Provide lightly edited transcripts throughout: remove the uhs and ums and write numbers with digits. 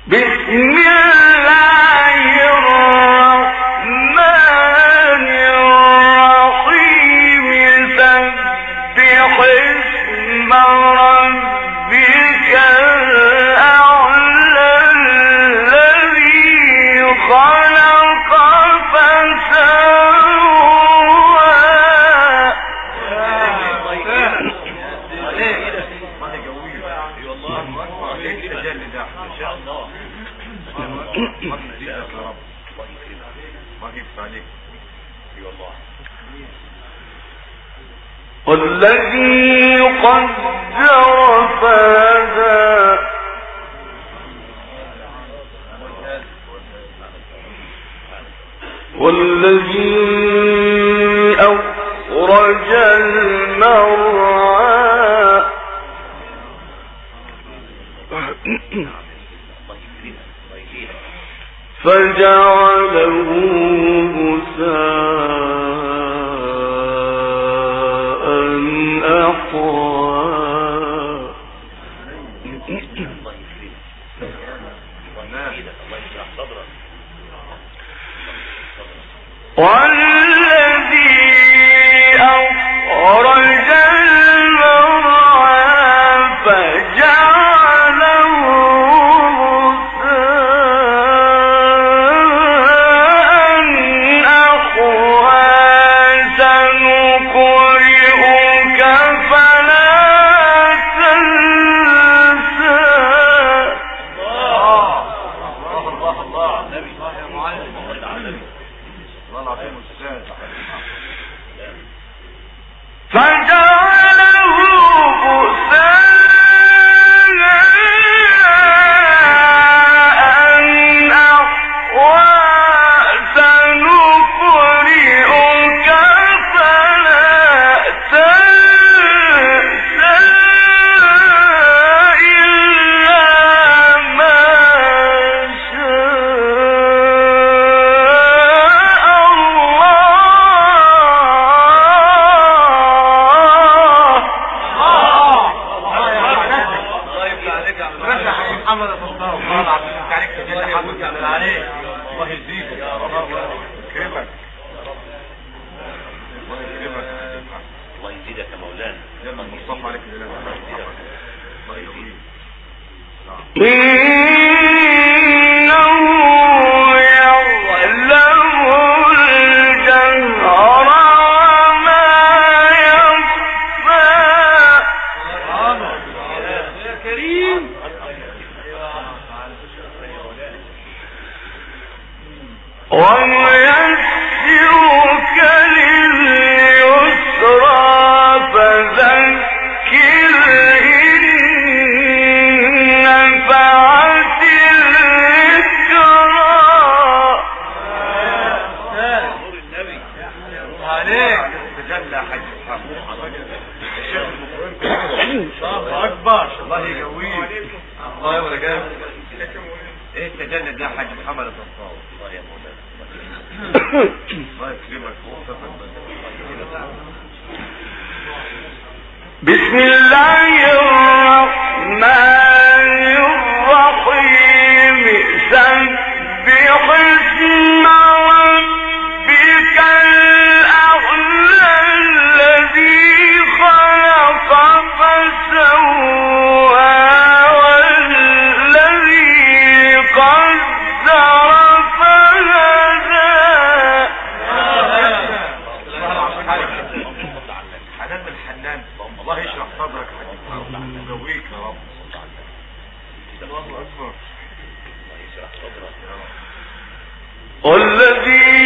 والذي قدر فهدى والذي أخرج المرعى فجعله غثاء أحوى والذي أخرج المرعى فجعله غثاء أحوى سنقرئك فلا تنسى. فجعله غثاء أحوى سنقرئك فلا تنسى إلا ما ونيسرك لليسرى فذكر إن نفعت الذكرى. نور النبي عليك تجلى حج الله أكبر. الله يقويك. الله يورجاك. ايه التجلد ده حاج محمد الصفاوي؟ الله يا مولانا الله يكرمك. بسم الله الرحمن الرحيم سبح اسم ربك الأعلى الذي خلق فسوى الله يشرح صدرك يا حبيبي ويقويك يا رب. الله اكبر. الله يشرح صدرك يا رب. والذي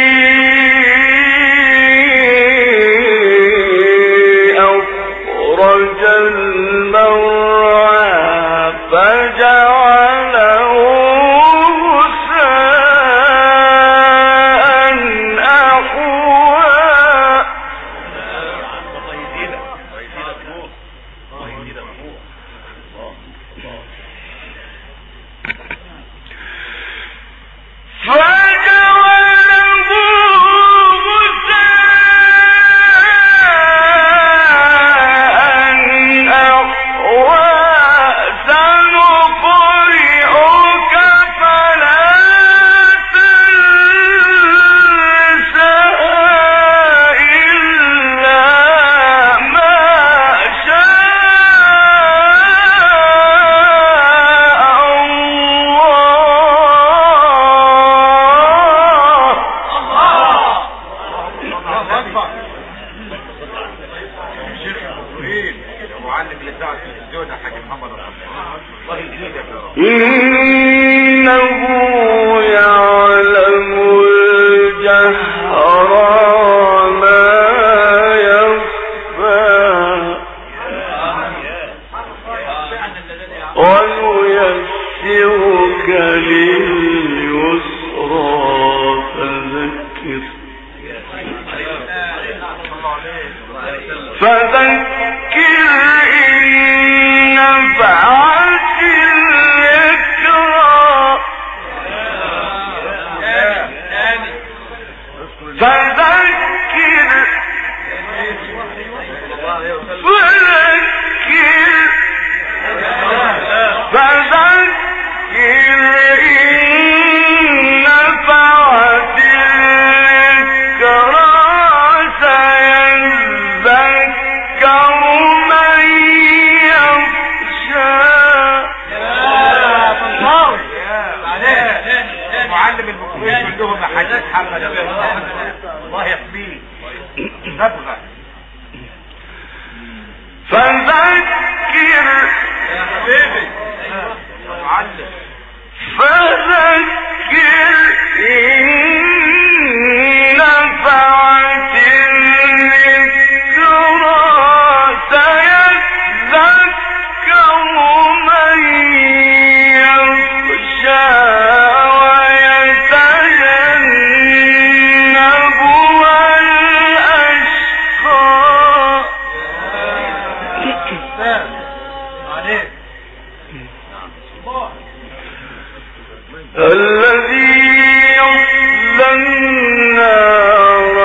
أخرج المرعى فجعله غثاء أحوى. فجعله إنه يعلم الجهر وما يخفى وييسرك لليسرى فذكر إن نفعت الذكرى فذكر الله يحميه نبغى فذكر يا حبيبي معلم فذكر إن نفعت الذكرى سيذكر من يخشى الذي يصلى النار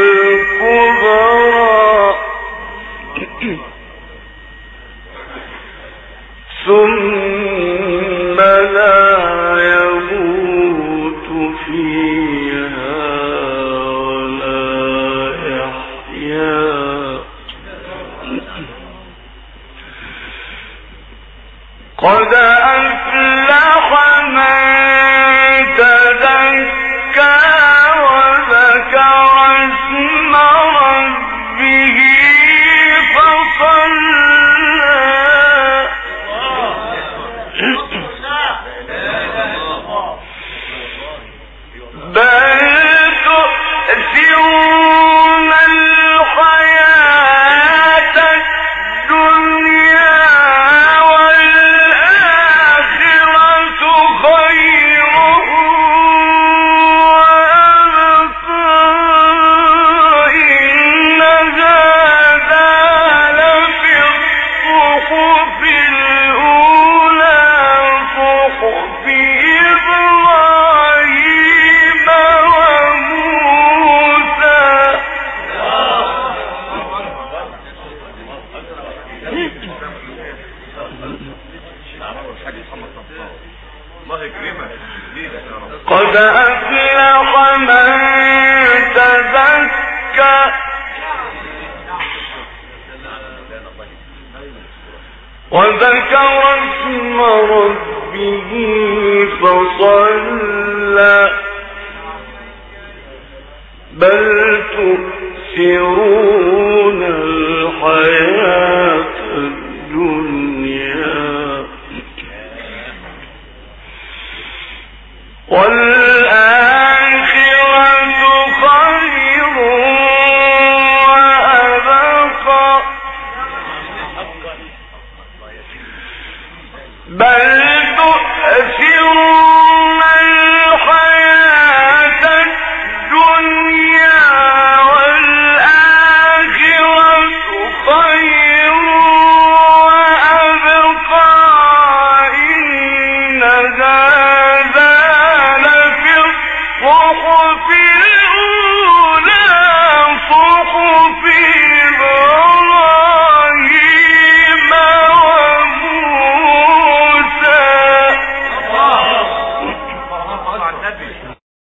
الكبرى ثم لا يموت فيها ولا يحيا قد أفلح من تزكى وذكر اسم ربه فصلى بل تؤثرون الحياة الدنيا قد أفلح من تزكى وذكر اسم ربه فصلى بل تؤثرون الحياة الدنيا والآخرة خير وأبقى بل تؤثرون